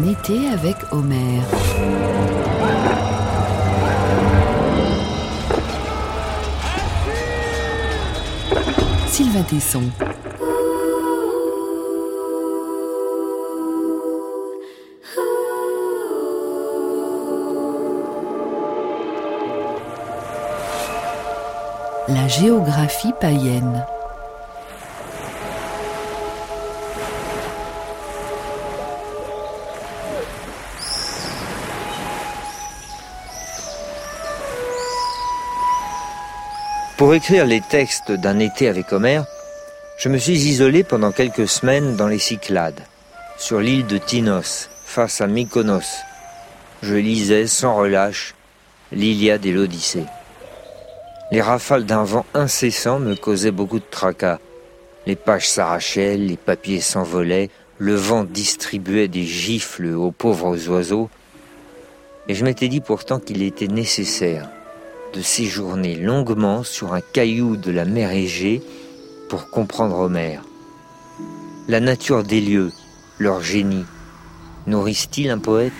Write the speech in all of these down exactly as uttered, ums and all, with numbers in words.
été avec Homère. Sylvain Tesson. La géographie païenne. Pour écrire les textes d'un été avec Homère, je me suis isolé pendant quelques semaines dans les Cyclades, sur l'île de Tinos, face à Mykonos. Je lisais sans relâche l'Iliade et l'Odyssée. Les rafales d'un vent incessant me causaient beaucoup de tracas. Les pages s'arrachaient, les papiers s'envolaient, le vent distribuait des gifles aux pauvres oiseaux. Et je m'étais dit pourtant qu'il était nécessaire de séjourner longuement sur un caillou de la mer Égée pour comprendre Homère. La nature des lieux, leur génie, nourrissent-ils un poète ?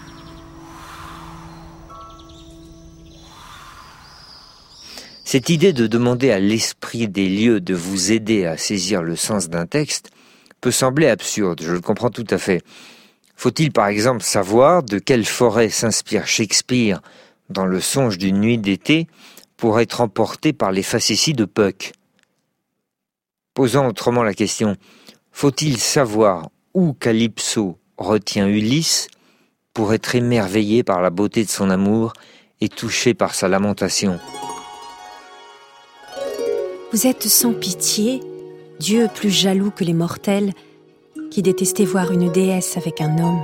Cette idée de demander à l'esprit des lieux de vous aider à saisir le sens d'un texte peut sembler absurde, je le comprends tout à fait. Faut-il par exemple savoir de quelle forêt s'inspire Shakespeare dans Le songe d'une nuit d'été pour être emporté par les facéties de Puck ? Posant autrement la question, faut-il savoir où Calypso retient Ulysse pour être émerveillé par la beauté de son amour et touché par sa lamentation ? Vous êtes sans pitié, Dieu plus jaloux que les mortels, qui détestez voir une déesse avec un homme.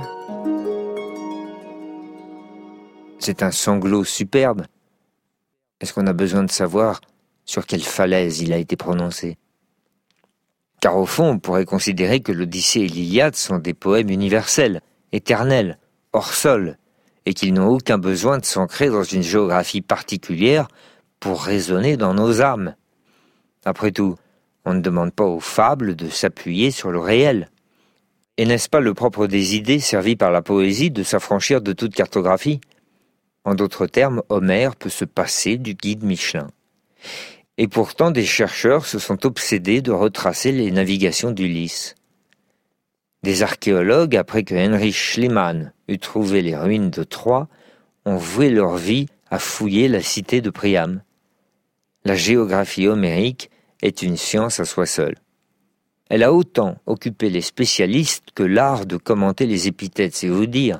C'est un sanglot superbe. Est-ce qu'on a besoin de savoir sur quelle falaise il a été prononcé ? Car au fond, on pourrait considérer que l'Odyssée et l'Iliade sont des poèmes universels, éternels, hors sol, et qu'ils n'ont aucun besoin de s'ancrer dans une géographie particulière pour résonner dans nos âmes. Après tout, on ne demande pas aux fables de s'appuyer sur le réel. Et n'est-ce pas le propre des idées servies par la poésie de s'affranchir de toute cartographie ? En d'autres termes, Homère peut se passer du guide Michelin. Et pourtant, des chercheurs se sont obsédés de retracer les navigations d'Ulysse. Des archéologues, après que Heinrich Schliemann eut trouvé les ruines de Troie, ont voué leur vie à fouiller la cité de Priam. La géographie homérique est une science à soi seule. Elle a autant occupé les spécialistes que l'art de commenter les épithètes, c'est vous dire.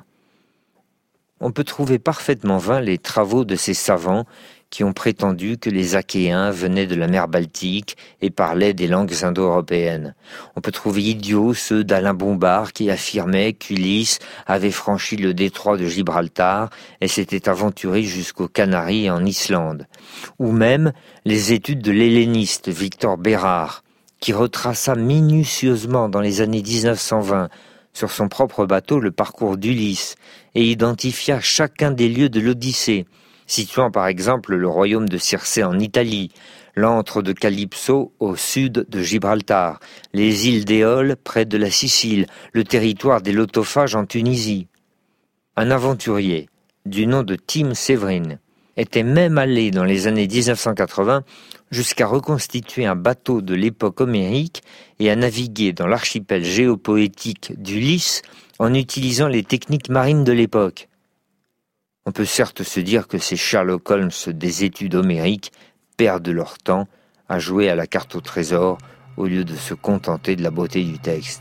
On peut trouver parfaitement vains les travaux de ces savants qui ont prétendu que les Achéens venaient de la mer Baltique et parlaient des langues indo-européennes. On peut trouver idiots ceux d'Alain Bombard qui affirmaient qu'Ulysse avait franchi le détroit de Gibraltar et s'était aventuré jusqu'aux Canaries et en Islande. Ou même les études de l'helléniste Victor Bérard, qui retraça minutieusement dans les années dix-neuf cent vingt sur son propre bateau le parcours d'Ulysse et identifia chacun des lieux de l'Odyssée, situant par exemple le royaume de Circé en Italie, l'antre de Calypso au sud de Gibraltar, les îles d'Éole près de la Sicile, le territoire des Lotophages en Tunisie. Un aventurier du nom de Tim Severin était même allé dans les années dix-neuf cent quatre-vingts jusqu'à reconstituer un bateau de l'époque homérique et à naviguer dans l'archipel géopoétique d'Ulysse en utilisant les techniques marines de l'époque. On peut certes se dire que ces Sherlock Holmes des études homériques perdent leur temps à jouer à la carte au trésor au lieu de se contenter de la beauté du texte.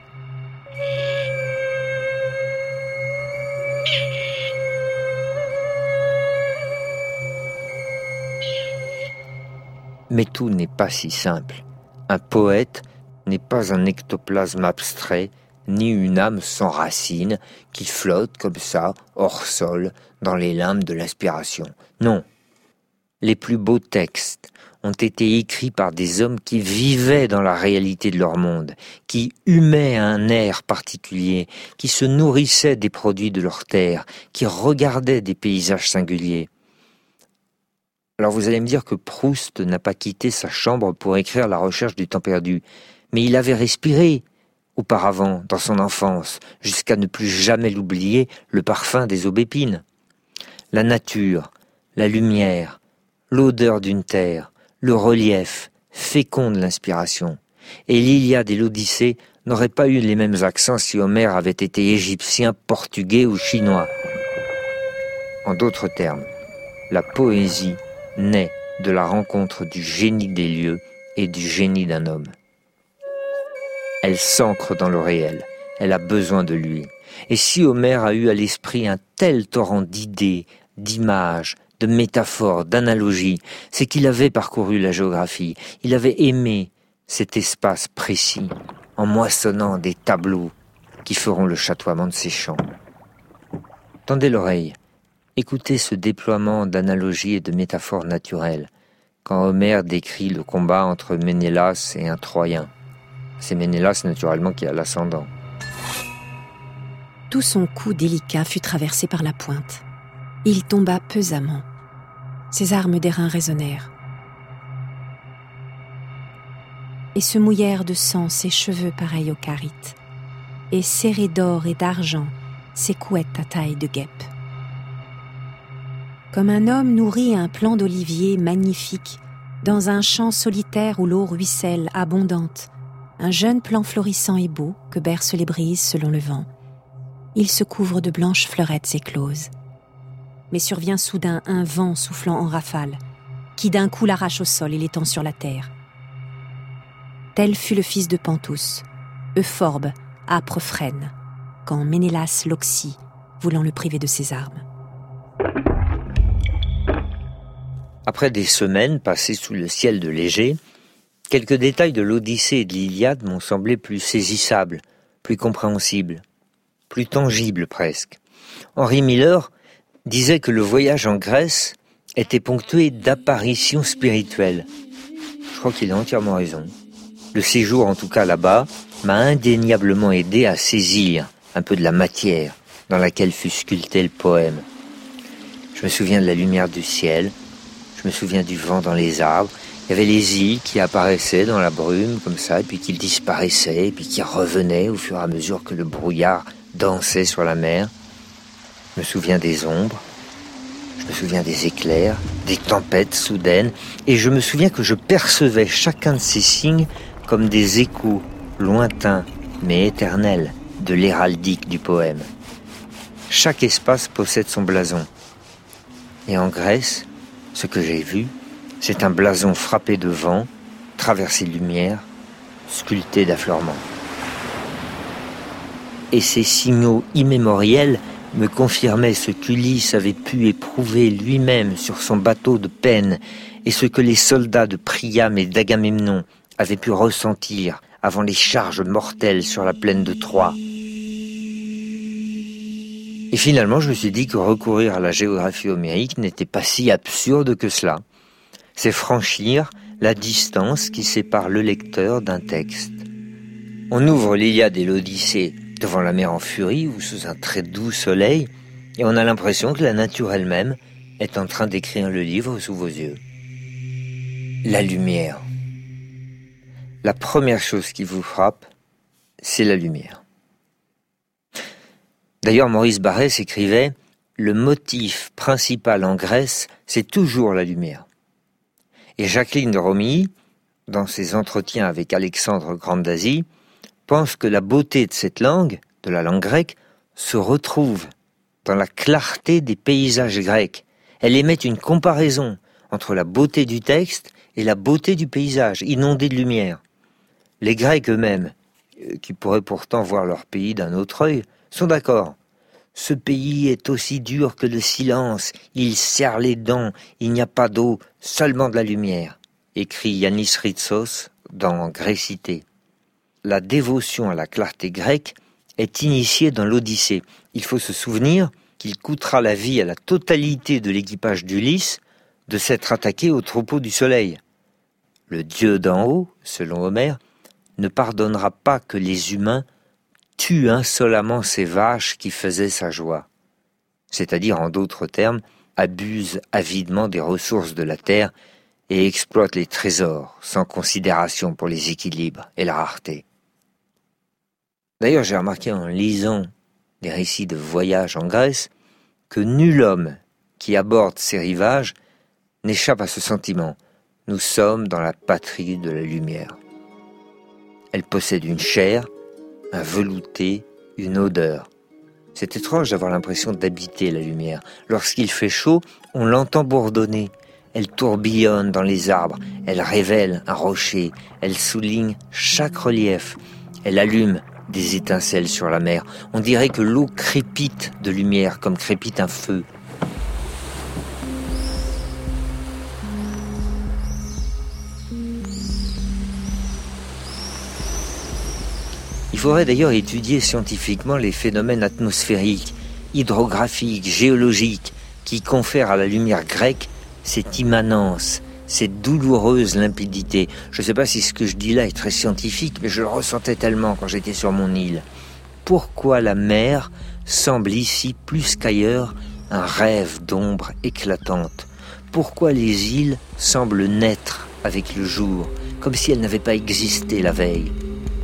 Mais tout n'est pas si simple. Un poète n'est pas un ectoplasme abstrait, ni une âme sans racines qui flotte comme ça, hors sol, dans les limbes de l'inspiration. Non. Les plus beaux textes ont été écrits par des hommes qui vivaient dans la réalité de leur monde, qui humaient un air particulier, qui se nourrissaient des produits de leur terre, qui regardaient des paysages singuliers. Alors vous allez me dire que Proust n'a pas quitté sa chambre pour écrire La Recherche du temps perdu, mais il avait respiré. auparavant, dans son enfance, jusqu'à ne plus jamais l'oublier, le parfum des aubépines. La nature, la lumière, l'odeur d'une terre, le relief, fécondent l'inspiration. Et l'Iliade et l'Odyssée n'auraient pas eu les mêmes accents si Homère avait été égyptien, portugais ou chinois. En d'autres termes, la poésie naît de la rencontre du génie des lieux et du génie d'un homme. Elle s'ancre dans le réel, elle a besoin de lui. Et si Homère a eu à l'esprit un tel torrent d'idées, d'images, de métaphores, d'analogies, c'est qu'il avait parcouru la géographie, il avait aimé cet espace précis, en moissonnant des tableaux qui feront le chatoiement de ses chants. Tendez l'oreille, écoutez ce déploiement d'analogies et de métaphores naturelles, quand Homère décrit le combat entre Ménélas et un Troyen. C'est Ménélas naturellement qui a l'ascendant. Tout son cou délicat fut traversé par la pointe. Il tomba pesamment. Ses armes d'airain résonnèrent. Et se mouillèrent de sang ses cheveux pareils au carite, et serrés d'or et d'argent ses couettes à taille de guêpe. Comme un homme nourrit un plant d'olivier magnifique dans un champ solitaire où l'eau ruisselle abondante, un jeune plant florissant et beau que bercent les brises selon le vent, il se couvre de blanches fleurettes écloses. Mais survient soudain un vent soufflant en rafale, qui d'un coup l'arrache au sol et l'étend sur la terre. Tel fut le fils de Panthous, Euphorbe, âpre frêne, quand Ménélas l'oxy, voulant le priver de ses armes. Après des semaines passées sous le ciel de l'Égée, quelques détails de l'Odyssée et de l'Iliade m'ont semblé plus saisissables, plus compréhensibles, plus tangibles presque. Henry Miller disait que le voyage en Grèce était ponctué d'apparitions spirituelles. Je crois qu'il a entièrement raison. Le séjour, en tout cas là-bas, m'a indéniablement aidé à saisir un peu de la matière dans laquelle fut sculpté le poème. Je me souviens de la lumière du ciel, je me souviens du vent dans les arbres, il y avait les îles qui apparaissaient dans la brume comme ça, et puis qui disparaissaient, et puis qui revenaient au fur et à mesure que le brouillard dansait sur la mer. Je me souviens des ombres, je me souviens des éclairs, des tempêtes soudaines, et je me souviens que je percevais chacun de ces signes comme des échos lointains mais éternels de l'héraldique du poème. Chaque espace possède son blason. Et en Grèce, ce que j'ai vu, c'est un blason frappé de vent, traversé de lumière, sculpté d'affleurements. Et ces signaux immémoriels me confirmaient ce qu'Ulysse avait pu éprouver lui-même sur son bateau de peine et ce que les soldats de Priam et d'Agamemnon avaient pu ressentir avant les charges mortelles sur la plaine de Troie. Et finalement, je me suis dit que recourir à la géographie homérique n'était pas si absurde que cela. C'est franchir la distance qui sépare le lecteur d'un texte. On ouvre l'Iliade et l'Odyssée devant la mer en furie ou sous un très doux soleil, et on a l'impression que la nature elle-même est en train d'écrire le livre sous vos yeux. La lumière. La première chose qui vous frappe, c'est la lumière. D'ailleurs, Maurice Barrès écrivait « Le motif principal en Grèce, c'est toujours la lumière ». Et Jacqueline de Romilly, dans ses entretiens avec Alexandre Grande d'Asie, pense que la beauté de cette langue, de la langue grecque, se retrouve dans la clarté des paysages grecs. Elle émet une comparaison entre la beauté du texte et la beauté du paysage, inondé de lumière. Les Grecs eux-mêmes, qui pourraient pourtant voir leur pays d'un autre œil, sont d'accord. Ce pays est aussi dur que le silence, il serre les dents, il n'y a pas d'eau, seulement de la lumière, écrit Yannis Ritsos dans Grécité. La dévotion à la clarté grecque est initiée dans l'Odyssée. Il faut se souvenir qu'il coûtera la vie à la totalité de l'équipage d'Ulysse de s'être attaqué au troupeau du soleil. Le dieu d'en haut, selon Homère, ne pardonnera pas que les humains tuent insolemment ces vaches qui faisaient sa joie. C'est-à-dire, en d'autres termes, abusent avidement des ressources de la terre et exploitent les trésors sans considération pour les équilibres et la rareté. D'ailleurs, j'ai remarqué en lisant des récits de voyage en Grèce que nul homme qui aborde ces rivages n'échappe à ce sentiment. Nous sommes dans la patrie de la lumière. Elle possède une chair, un velouté, une odeur. C'est étrange d'avoir l'impression d'habiter la lumière. Lorsqu'il fait chaud, on l'entend bourdonner. Elle tourbillonne dans les arbres, elle révèle un rocher, elle souligne chaque relief, elle allume des étincelles sur la mer. On dirait que l'eau crépite de lumière comme crépite un feu. Il faudrait d'ailleurs étudier scientifiquement les phénomènes atmosphériques, hydrographiques, géologiques qui confèrent à la lumière grecque cette immanence, cette douloureuse limpidité. Je ne sais pas si ce que je dis là est très scientifique, mais je le ressentais tellement quand j'étais sur mon île. Pourquoi la mer semble ici, plus qu'ailleurs, un rêve d'ombre éclatante? Pourquoi les îles semblent naître avec le jour, comme si elles n'avaient pas existé la veille?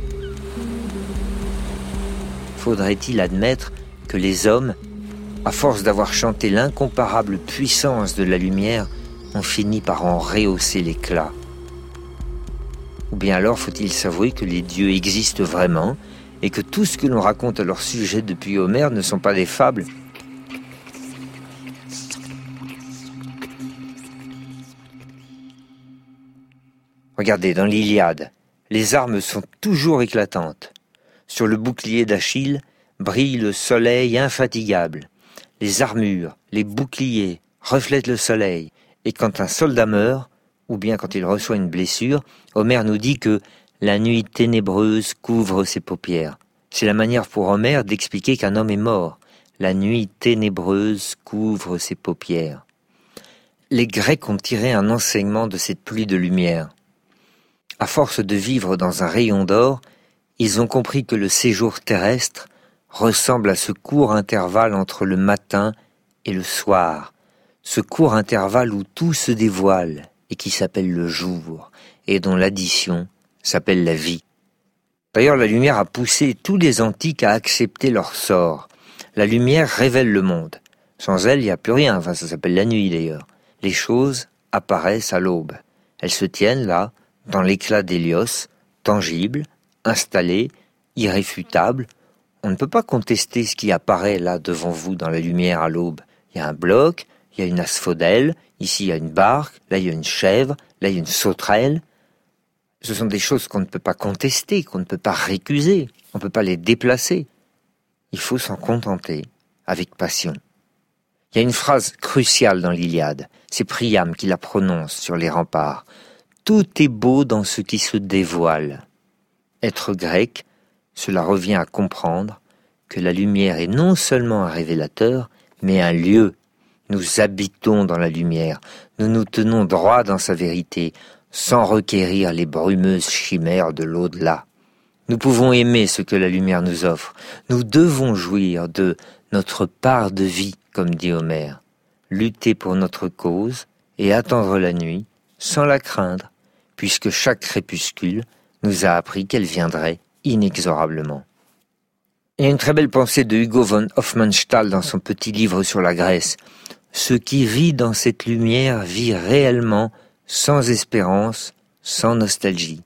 Faudrait-il admettre que les hommes, à force d'avoir chanté l'incomparable puissance de la lumière, ont fini par en rehausser l'éclat? Ou bien alors faut-il s'avouer que les dieux existent vraiment et que tout ce que l'on raconte à leur sujet depuis Homère ne sont pas des fables? Regardez, dans l'Iliade, les armes sont toujours éclatantes. Sur le bouclier d'Achille brille le soleil infatigable. Les armures, les boucliers reflètent le soleil. Et quand un soldat meurt, ou bien quand il reçoit une blessure, Homère nous dit que la nuit ténébreuse couvre ses paupières. C'est la manière pour Homère d'expliquer qu'un homme est mort. La nuit ténébreuse couvre ses paupières. Les Grecs ont tiré un enseignement de cette pluie de lumière. À force de vivre dans un rayon d'or, ils ont compris que le séjour terrestre ressemble à ce court intervalle entre le matin et le soir, ce court intervalle où tout se dévoile et qui s'appelle le jour, et dont l'addition s'appelle la vie. D'ailleurs, la lumière a poussé tous les antiques à accepter leur sort. La lumière révèle le monde. Sans elle, il n'y a plus rien, enfin ça s'appelle la nuit d'ailleurs. Les choses apparaissent à l'aube. Elles se tiennent là, dans l'éclat d'Hélios, tangibles, installé, irréfutable. On ne peut pas contester ce qui apparaît là devant vous dans la lumière à l'aube. Il y a un bloc, il y a une asphodèle, ici il y a une barque, là il y a une chèvre, là il y a une sauterelle. Ce sont des choses qu'on ne peut pas contester, qu'on ne peut pas récuser, on ne peut pas les déplacer. Il faut s'en contenter avec passion. Il y a une phrase cruciale dans l'Iliade, c'est Priam qui la prononce sur les remparts. Tout est beau dans ce qui se dévoile. Être grec, cela revient à comprendre que la lumière est non seulement un révélateur, mais un lieu. Nous habitons dans la lumière, nous nous tenons droit dans sa vérité, sans requérir les brumeuses chimères de l'au-delà. Nous pouvons aimer ce que la lumière nous offre, nous devons jouir de notre part de vie, comme dit Homère, lutter pour notre cause et attendre la nuit, sans la craindre, puisque chaque crépuscule nous a appris qu'elle viendrait inexorablement. Il y a une très belle pensée de Hugo von Hofmannsthal dans son petit livre sur la Grèce. Ce qui vit dans cette lumière vit réellement, sans espérance, sans nostalgie.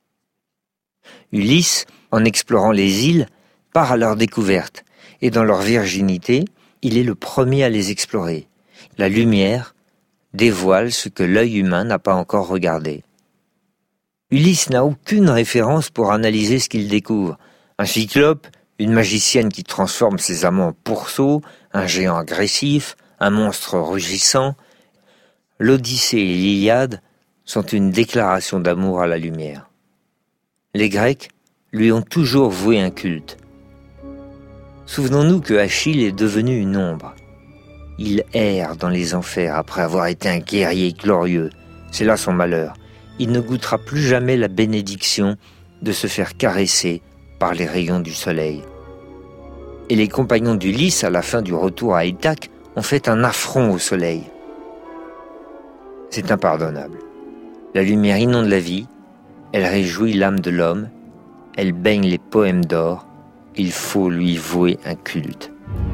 Ulysse, en explorant les îles, part à leur découverte, et dans leur virginité, il est le premier à les explorer. La lumière dévoile ce que l'œil humain n'a pas encore regardé. Ulysse n'a aucune référence pour analyser ce qu'il découvre. Un cyclope, une magicienne qui transforme ses amants en pourceaux, un géant agressif, un monstre rugissant. L'Odyssée et l'Iliade sont une déclaration d'amour à la lumière. Les Grecs lui ont toujours voué un culte. Souvenons-nous que Achille est devenu une ombre. Il erre dans les enfers après avoir été un guerrier glorieux. C'est là son malheur. Il ne goûtera plus jamais la bénédiction de se faire caresser par les rayons du soleil. Et les compagnons d'Ulysse, à la fin du retour à Ithaque, ont fait un affront au soleil. C'est impardonnable. La lumière inonde la vie, elle réjouit l'âme de l'homme, elle baigne les poèmes d'or, il faut lui vouer un culte.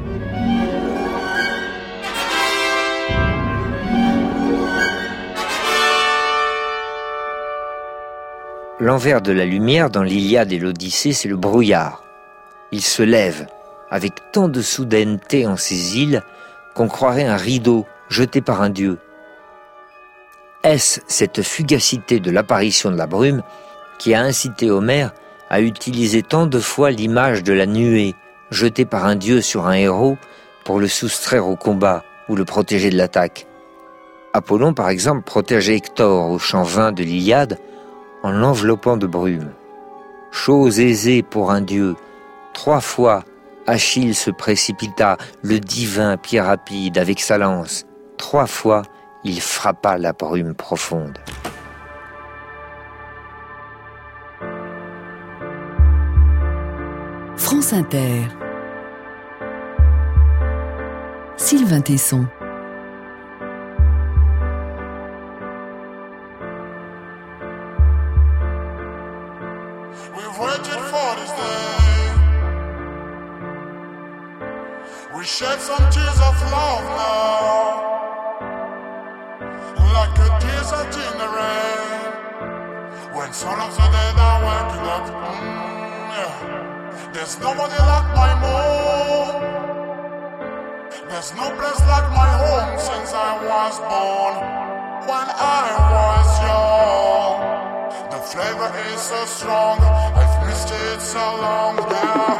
L'envers de la lumière dans l'Iliade et l'Odyssée, c'est le brouillard. Il se lève avec tant de soudaineté en ces îles qu'on croirait un rideau jeté par un dieu. Est-ce cette fugacité de l'apparition de la brume qui a incité Homère à utiliser tant de fois l'image de la nuée jetée par un dieu sur un héros pour le soustraire au combat ou le protéger de l'attaque? Apollon, par exemple, protégeait Hector au chant vingt de l'Iliade en l'enveloppant de brume. Chose aisée pour un dieu, trois fois Achille se précipita, le divin pied rapide avec sa lance. Trois fois, il frappa la brume profonde. France Inter. Sylvain Tesson. We've waited for this day. We shed some tears of love now, like a desert in the rain. When some of the dead are waking up, mm, yeah. There's nobody like my mom. There's no place like my home since I was born. When I was young, the flavor is so strong. I've missed it so long now.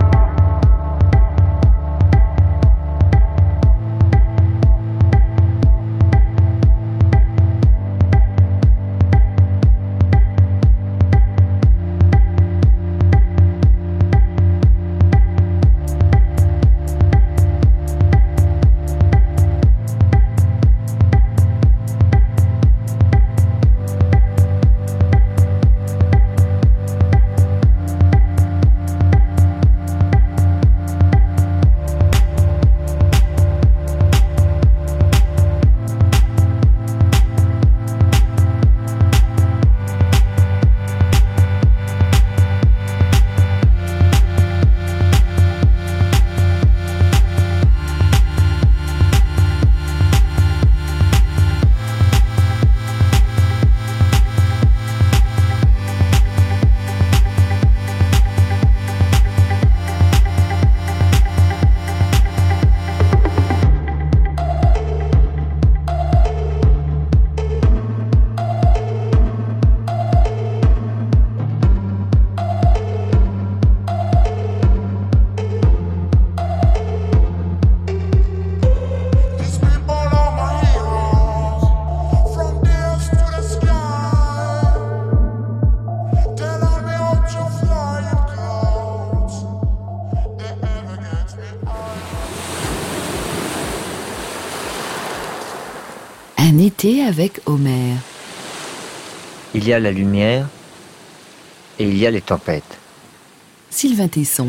Un été avec Homère. Il y a la lumière et il y a les tempêtes. Sylvain Tesson.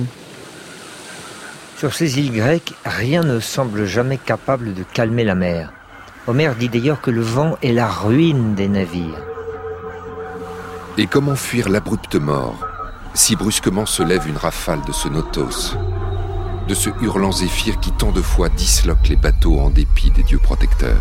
Sur ces îles grecques, rien ne semble jamais capable de calmer la mer. Homère dit d'ailleurs que le vent est la ruine des navires. Et comment fuir l'abrupte mort, si brusquement se lève une rafale de ce Notos, de ce hurlant zéphyr qui tant de fois disloque les bateaux en dépit des dieux protecteurs?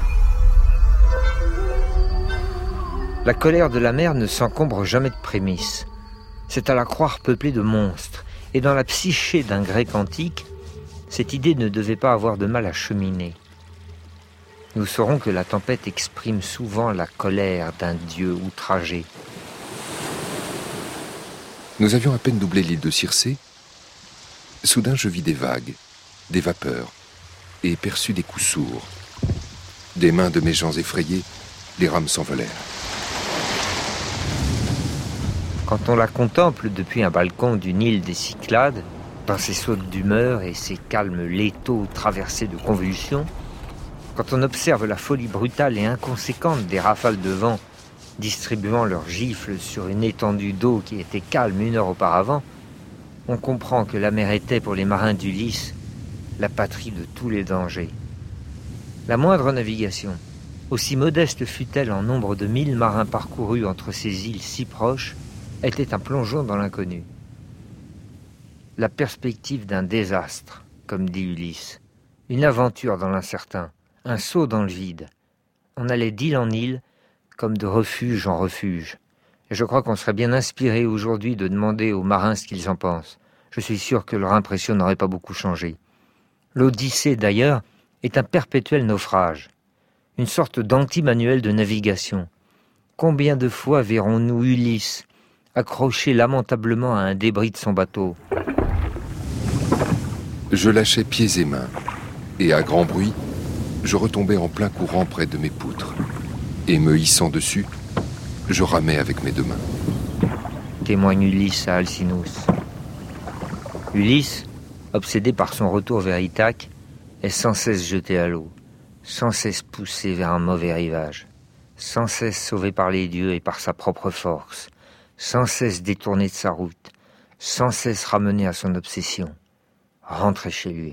La colère de la mer ne s'encombre jamais de prémices. C'est à la croire peuplée de monstres. Et dans la psyché d'un grec antique, cette idée ne devait pas avoir de mal à cheminer. Nous saurons que la tempête exprime souvent la colère d'un dieu outragé. Nous avions à peine doublé l'île de Circé. Soudain, je vis des vagues, des vapeurs, et perçus des coups sourds. Des mains de mes gens effrayés, les rames s'envolèrent. Quand on la contemple depuis un balcon d'une île des Cyclades, dans ses sautes d'humeur et ses calmes létaux traversés de convulsions, quand on observe la folie brutale et inconséquente des rafales de vent distribuant leurs gifles sur une étendue d'eau qui était calme une heure auparavant, on comprend que la mer était pour les marins d'Ulysse la patrie de tous les dangers. La moindre navigation, aussi modeste fût-elle en nombre de mille marins parcourus entre ces îles si proches, était un plongeon dans l'inconnu. la perspective d'un désastre, comme dit Ulysse, une aventure dans l'incertain, un saut dans le vide. On allait d'île en île, comme de refuge en refuge. Et je crois qu'on serait bien inspiré aujourd'hui de demander aux marins ce qu'ils en pensent. Je suis sûr que leur impression n'aurait pas beaucoup changé. L'Odyssée, d'ailleurs, est un perpétuel naufrage, une sorte d'anti-manuel de navigation. Combien de fois verrons-nous Ulysse accroché lamentablement à un débris de son bateau ? Je lâchais pieds et mains, et à grand bruit, je retombais en plein courant près de mes poutres, et me hissant dessus, je ramais avec mes deux mains. Témoigne Ulysse à Alcinous. Ulysse, obsédé par son retour vers Ithaque, est sans cesse jeté à l'eau, sans cesse poussé vers un mauvais rivage, sans cesse sauvé par les dieux et par sa propre force, sans cesse détourné de sa route, sans cesse ramené à son obsession, rentré chez lui.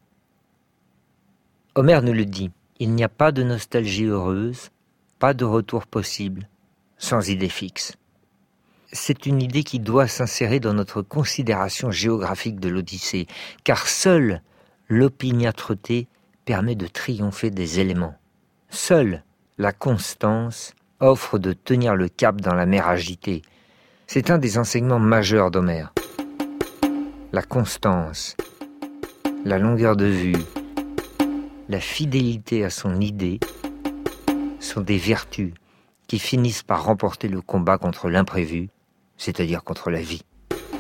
Homère nous le dit, il n'y a pas de nostalgie heureuse, pas de retour possible, sans idée fixe. C'est une idée qui doit s'insérer dans notre considération géographique de l'Odyssée, car seule l'opiniâtreté permet de triompher des éléments. Seule la constance offre de tenir le cap dans la mer agitée. C'est un des enseignements majeurs d'Homère. La constance, la longueur de vue, la fidélité à son idée sont des vertus qui finissent par remporter le combat contre l'imprévu, c'est-à-dire contre la vie.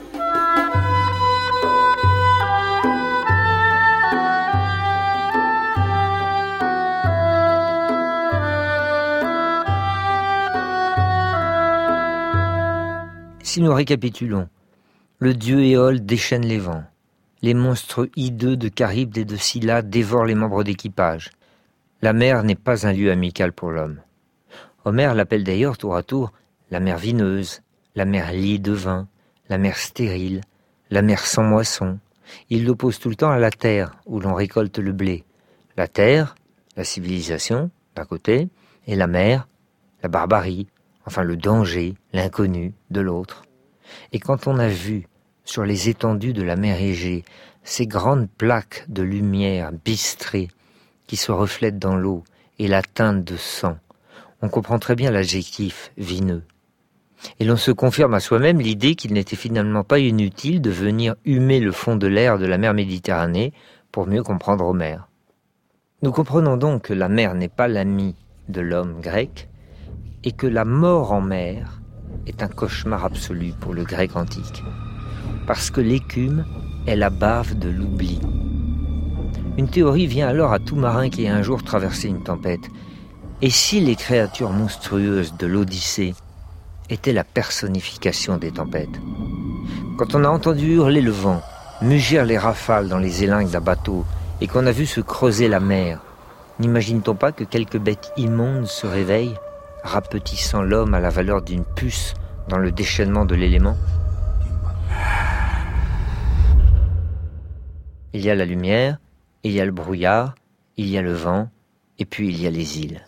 Si nous récapitulons, le dieu Éole déchaîne les vents. Les monstres hideux de Charybde et de Scylla dévorent les membres d'équipage. La mer n'est pas un lieu amical pour l'homme. Homère l'appelle d'ailleurs tour à tour la mer vineuse, la mer liée de vin, la mer stérile, la mer sans moisson. Il l'oppose tout le temps à la terre, où l'on récolte le blé. La terre, la civilisation, d'un côté, et la mer, la barbarie, enfin le danger, l'inconnu, de l'autre. Et quand on a vu, sur les étendues de la mer Égée, ces grandes plaques de lumière bistrées qui se reflètent dans l'eau et la teinte de sang, on comprend très bien l'adjectif vineux. Et l'on se confirme à soi-même l'idée qu'il n'était finalement pas inutile de venir humer le fond de l'air de la mer Méditerranée pour mieux comprendre Homère. Nous comprenons donc que la mer n'est pas l'ami de l'homme grec et que la mort en mer est un cauchemar absolu pour le grec antique. Parce que l'écume est la bave de l'oubli. Une théorie vient alors à tout marin qui a un jour traversé une tempête. Et si les créatures monstrueuses de l'Odyssée étaient la personnification des tempêtes ? Quand on a entendu hurler le vent, mugir les rafales dans les élingues d'un bateau, et qu'on a vu se creuser la mer, n'imagine-t-on pas que quelques bêtes immondes se réveillent, rapetissant l'homme à la valeur d'une puce dans le déchaînement de l'élément ? Il y a la lumière, il y a le brouillard, il y a le vent, et puis il y a les îles.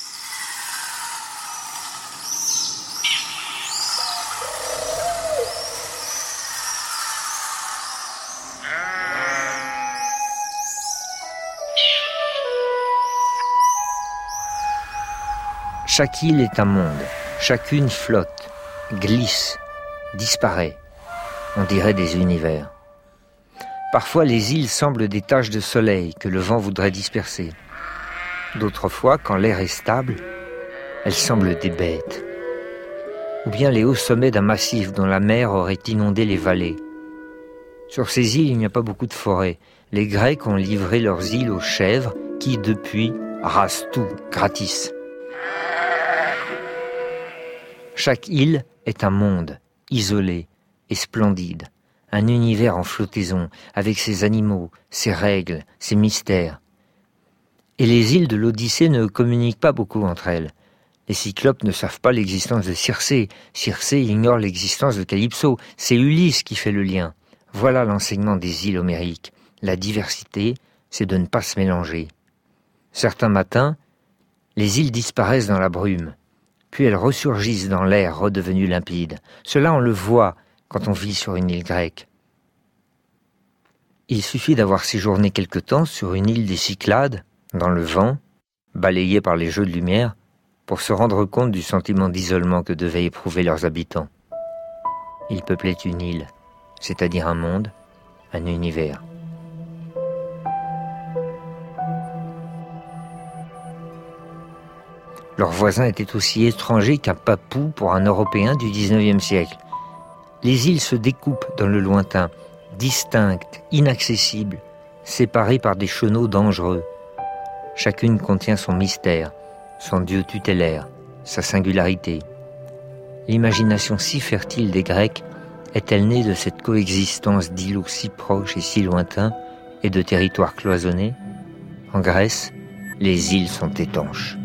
Chaque île est un monde, chacune flotte, glisse, disparaît. On dirait des univers. Parfois, les îles semblent des taches de soleil que le vent voudrait disperser. D'autres fois, quand l'air est stable, elles semblent des bêtes. Ou bien les hauts sommets d'un massif dont la mer aurait inondé les vallées. Sur ces îles, il n'y a pas beaucoup de forêts. Les Grecs ont livré leurs îles aux chèvres qui, depuis, rasent tout, gratis. Chaque île est un monde, isolé et splendide. Un univers en flottaison, avec ses animaux, ses règles, ses mystères. Et les îles de l'Odyssée ne communiquent pas beaucoup entre elles. Les Cyclopes ne savent pas l'existence de Circé. Circé ignore l'existence de Calypso. C'est Ulysse qui fait le lien. Voilà l'enseignement des îles homériques. La diversité, c'est de ne pas se mélanger. Certains matins, les îles disparaissent dans la brume, puis elles ressurgissent dans l'air redevenu limpide. Cela, on le voit quand on vit sur une île grecque. Il suffit d'avoir séjourné quelque temps sur une île des Cyclades, dans le vent, balayée par les jeux de lumière, pour se rendre compte du sentiment d'isolement que devaient éprouver leurs habitants. Ils peuplaient une île, c'est-à-dire un monde, un univers. Leurs voisins étaient aussi étrangers qu'un papou pour un Européen du dix-neuvième siècle. Les îles se découpent dans le lointain, distinctes, inaccessibles, séparées par des chenaux dangereux. Chacune contient son mystère, son dieu tutélaire, sa singularité. L'imagination si fertile des Grecs est-elle née de cette coexistence d'îlots si proches et si lointains et de territoires cloisonnés? En Grèce, les îles sont étanches.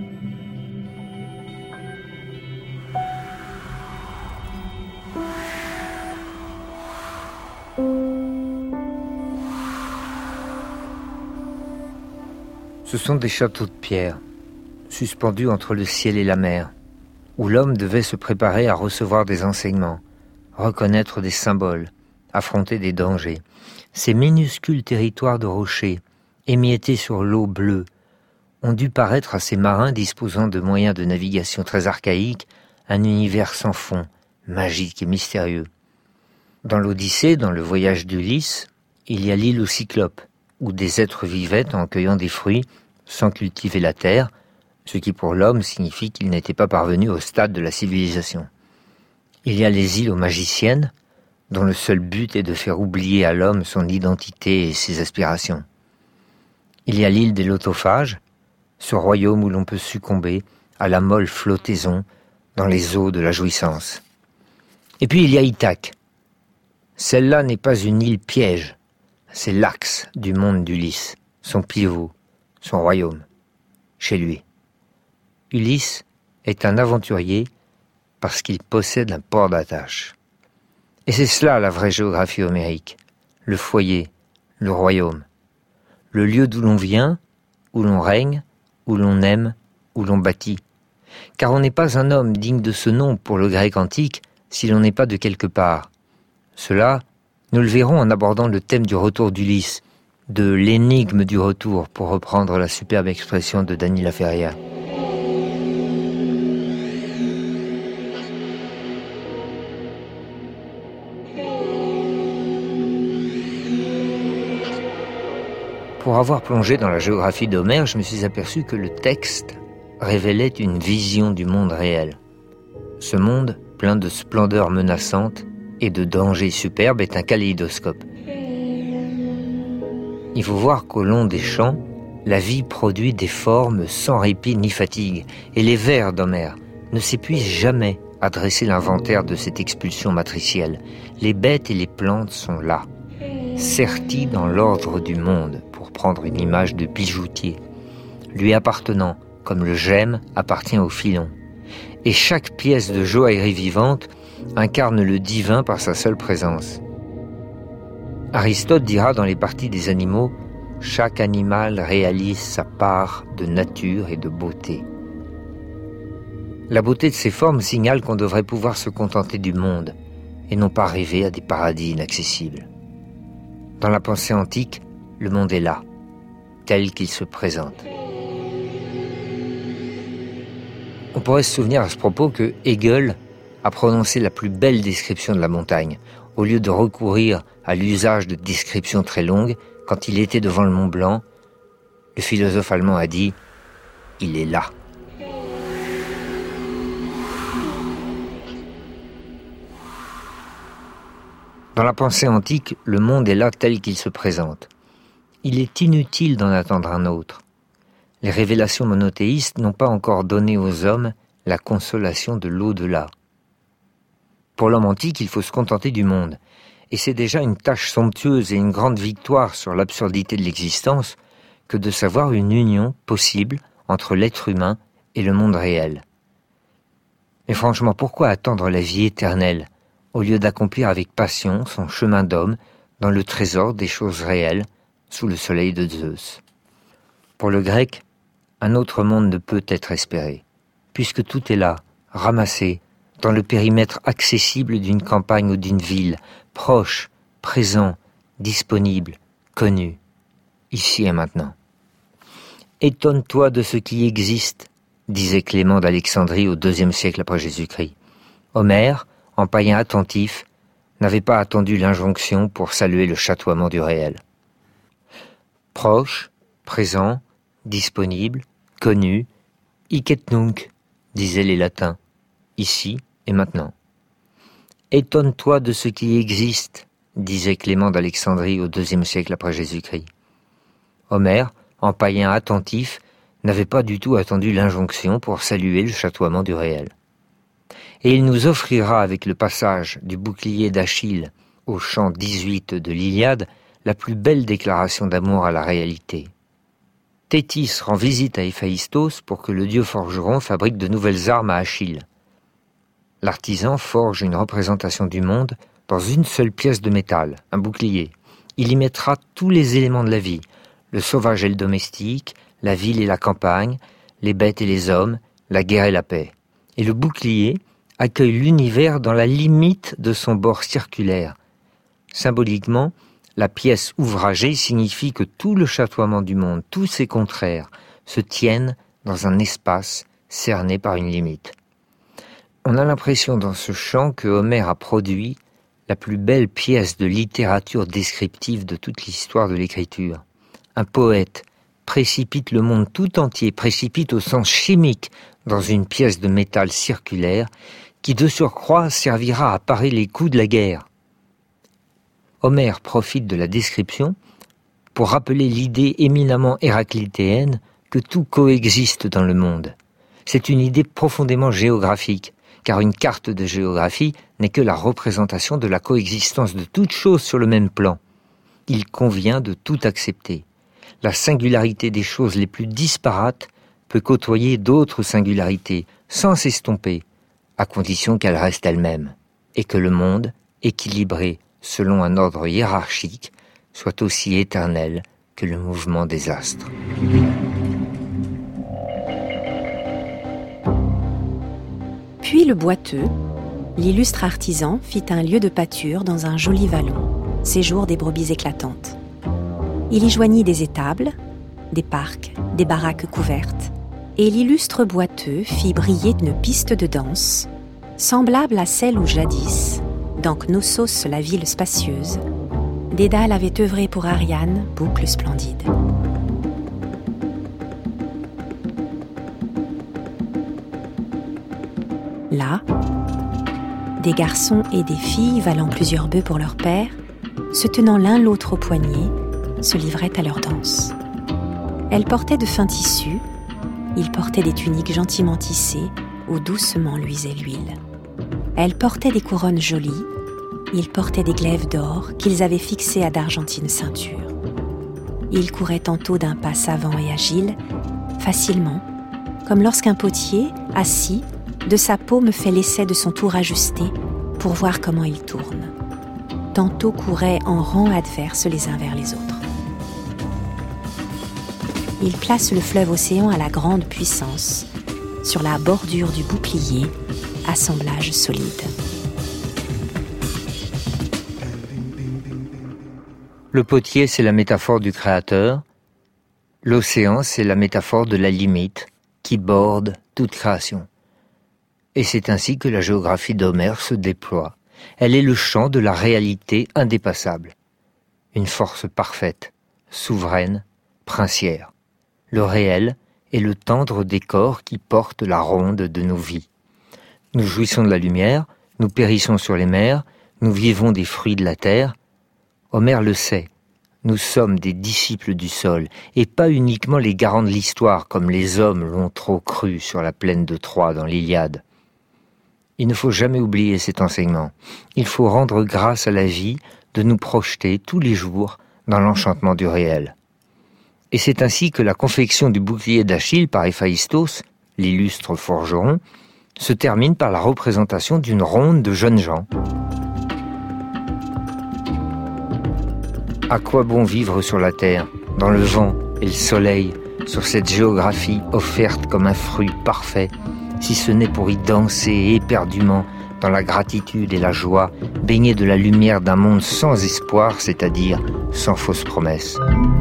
Ce sont des châteaux de pierre, suspendus entre le ciel et la mer, où l'homme devait se préparer à recevoir des enseignements, reconnaître des symboles, affronter des dangers. Ces minuscules territoires de rochers, émiettés sur l'eau bleue, ont dû paraître à ces marins disposant de moyens de navigation très archaïques un univers sans fond, magique et mystérieux. Dans l'Odyssée, dans le voyage d'Ulysse, il y a l'île aux Cyclopes, où des êtres vivaient en cueillant des fruits sans cultiver la terre, ce qui pour l'homme signifie qu'il n'était pas parvenu au stade de la civilisation. Il y a les îles aux magiciennes, dont le seul but est de faire oublier à l'homme son identité et ses aspirations. Il y a l'île des lotophages, ce royaume où l'on peut succomber à la molle flottaison dans les eaux de la jouissance. Et puis il y a Ithaque. Celle-là n'est pas une île piège, c'est l'axe du monde d'Ulysse, son pivot, son royaume, chez lui. Ulysse est un aventurier parce qu'il possède un port d'attache. Et c'est cela la vraie géographie homérique, le foyer, le royaume, le lieu d'où l'on vient, où l'on règne, où l'on aime, où l'on bâtit. Car on n'est pas un homme digne de ce nom pour le grec antique si l'on n'est pas de quelque part. Cela, nous le verrons en abordant le thème du retour d'Ulysse, de l'énigme du retour, pour reprendre la superbe expression de Dany Laferrière. Pour avoir plongé dans la géographie d'Homère, je me suis aperçu que le texte révélait une vision du monde réel. Ce monde, plein de splendeurs menaçantes et de dangers superbes, est un kaléidoscope. Il faut voir qu'au long des champs, la vie produit des formes sans répit ni fatigue, et les vers d'Homère ne s'épuisent jamais à dresser l'inventaire de cette expulsion matricielle. Les bêtes et les plantes sont là, serties dans l'ordre du monde, pour prendre une image de bijoutier, lui appartenant, comme le gemme appartient au filon. Et chaque pièce de joaillerie vivante incarne le divin par sa seule présence. Aristote dira dans les parties des animaux, chaque animal réalise sa part de nature et de beauté. La beauté de ces formes signale qu'on devrait pouvoir se contenter du monde et non pas rêver à des paradis inaccessibles. Dans la pensée antique, le monde est là, tel qu'il se présente. On pourrait se souvenir à ce propos que Hegel a prononcé la plus belle description de la montagne, au lieu de recourir à l'usage de descriptions très longues. Quand il était devant le Mont Blanc, le philosophe allemand a dit « Il est là ». Dans la pensée antique, le monde est là tel qu'il se présente. Il est inutile d'en attendre un autre. Les révélations monothéistes n'ont pas encore donné aux hommes la consolation de l'au-delà. Pour l'homme antique, il faut se contenter du monde. Et c'est déjà une tâche somptueuse et une grande victoire sur l'absurdité de l'existence que de savoir une union possible entre l'être humain et le monde réel. Mais franchement, pourquoi attendre la vie éternelle au lieu d'accomplir avec passion son chemin d'homme dans le trésor des choses réelles sous le soleil de Zeus? Pour le grec, un autre monde ne peut être espéré, puisque tout est là, ramassé, dans le périmètre accessible d'une campagne ou d'une ville, proche, présent, disponible, connu, ici et maintenant. Étonne-toi de ce qui existe, disait Clément d'Alexandrie au deuxième siècle après Jésus-Christ. Homère, en païen attentif, n'avait pas attendu l'injonction pour saluer le chatoiement du réel. Proche, présent, disponible, connu, hic et nunc, disaient les latins, ici et maintenant. Étonne-toi de ce qui existe, disait Clément d'Alexandrie au deuxième siècle après Jésus-Christ. Homère, en païen attentif, n'avait pas du tout attendu l'injonction pour saluer le chatoiement du réel. Et il nous offrira avec le passage du bouclier d'Achille au chant dix-huit de l'Iliade la plus belle déclaration d'amour à la réalité. Thétis rend visite à Héphaïstos pour que le dieu forgeron fabrique de nouvelles armes à Achille. L'artisan forge une représentation du monde dans une seule pièce de métal, un bouclier. Il y mettra tous les éléments de la vie, le sauvage et le domestique, la ville et la campagne, les bêtes et les hommes, la guerre et la paix. Et le bouclier accueille l'univers dans la limite de son bord circulaire. Symboliquement, la pièce ouvragée signifie que tout le chatoiement du monde, tous ses contraires, se tiennent dans un espace cerné par une limite. On a l'impression dans ce chant que Homère a produit la plus belle pièce de littérature descriptive de toute l'histoire de l'écriture. Un poète précipite le monde tout entier, précipite au sens chimique dans une pièce de métal circulaire qui de surcroît servira à parer les coups de la guerre. Homère profite de la description pour rappeler l'idée éminemment héraclitéenne que tout coexiste dans le monde. C'est une idée profondément géographique, car une carte de géographie n'est que la représentation de la coexistence de toutes choses sur le même plan. Il convient de tout accepter. La singularité des choses les plus disparates peut côtoyer d'autres singularités sans s'estomper, à condition qu'elle reste elle-même, et que le monde, équilibré selon un ordre hiérarchique, soit aussi éternel que le mouvement des astres. Puis le boiteux, l'illustre artisan, fit un lieu de pâture dans un joli vallon, séjour des brebis éclatantes. Il y joignit des étables, des parcs, des baraques couvertes, et l'illustre boiteux fit briller une piste de danse, semblable à celle où jadis, dans Knossos, la ville spacieuse, Dédale avait œuvré pour Ariane, boucle splendide. Là, des garçons et des filles valant plusieurs bœufs pour leur père, se tenant l'un l'autre au poignet, se livraient à leur danse. Elles portaient de fins tissus, ils portaient des tuniques gentiment tissées où doucement luisait l'huile. Elles portaient des couronnes jolies, ils portaient des glaives d'or qu'ils avaient fixées à d'argentines ceintures. Ils couraient tantôt d'un pas savant et agile, facilement, comme lorsqu'un potier, assis, de sa paume fait l'essai de son tour ajusté pour voir comment il tourne. Tantôt couraient en rang adverse les uns vers les autres. Ils placent le fleuve océan à la grande puissance, sur la bordure du bouclier, assemblage solide. Le potier, c'est la métaphore du Créateur. L'océan, c'est la métaphore de la limite qui borde toute création. Et c'est ainsi que la géographie d'Homère se déploie. Elle est le champ de la réalité indépassable. Une force parfaite, souveraine, princière. Le réel est le tendre décor qui porte la ronde de nos vies. Nous jouissons de la lumière, nous périssons sur les mers, nous vivons des fruits de la terre. Homère le sait, nous sommes des disciples du sol, et pas uniquement les garants de l'histoire, comme les hommes l'ont trop cru sur la plaine de Troie dans l'Iliade. Il ne faut jamais oublier cet enseignement. Il faut rendre grâce à la vie de nous projeter tous les jours dans l'enchantement du réel. Et c'est ainsi que la confection du bouclier d'Achille par Héphaïstos, l'illustre forgeron, se termine par la représentation d'une ronde de jeunes gens. À quoi bon vivre sur la terre, dans le vent et le soleil, sur cette géographie offerte comme un fruit parfait, si ce n'est pour y danser éperdument dans la gratitude et la joie, baignés de la lumière d'un monde sans espoir, c'est-à-dire sans fausses promesses.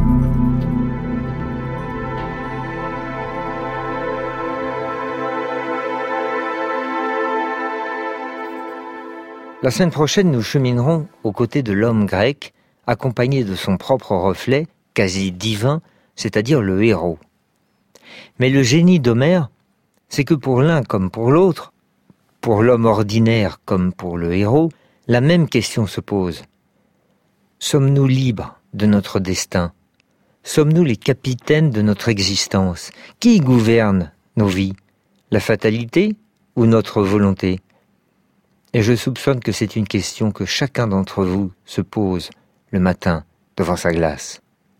La semaine prochaine, nous cheminerons aux côtés de l'homme grec, accompagné de son propre reflet, quasi divin, c'est-à-dire le héros. Mais le génie d'Homère, c'est que pour l'un comme pour l'autre, pour l'homme ordinaire comme pour le héros, la même question se pose. Sommes-nous libres de notre destin ? Sommes-nous les capitaines de notre existence ? Qui gouverne nos vies ? La fatalité ou notre volonté ? Et je soupçonne que c'est une question que chacun d'entre vous se pose le matin devant sa glace.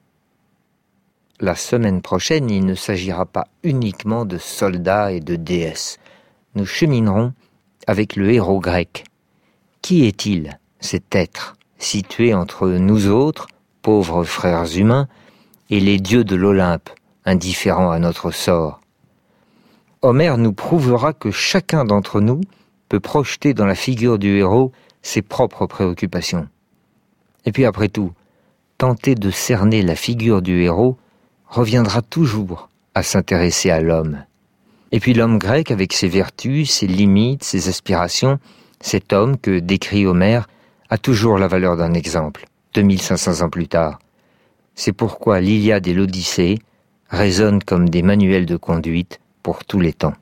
La semaine prochaine, il ne s'agira pas uniquement de soldats et de déesses. Nous cheminerons avec le héros grec. Qui est-il, cet être situé entre nous autres, pauvres frères humains, et les dieux de l'Olympe, indifférents à notre sort ? Homère nous prouvera que chacun d'entre nous peut projeter dans la figure du héros ses propres préoccupations. Et puis après tout, tenter de cerner la figure du héros reviendra toujours à s'intéresser à l'homme. Et puis l'homme grec, avec ses vertus, ses limites, ses aspirations, cet homme que décrit Homère, a toujours la valeur d'un exemple, deux mille cinq cents ans plus tard. C'est pourquoi l'Iliade et l'Odyssée résonnent comme des manuels de conduite pour tous les temps.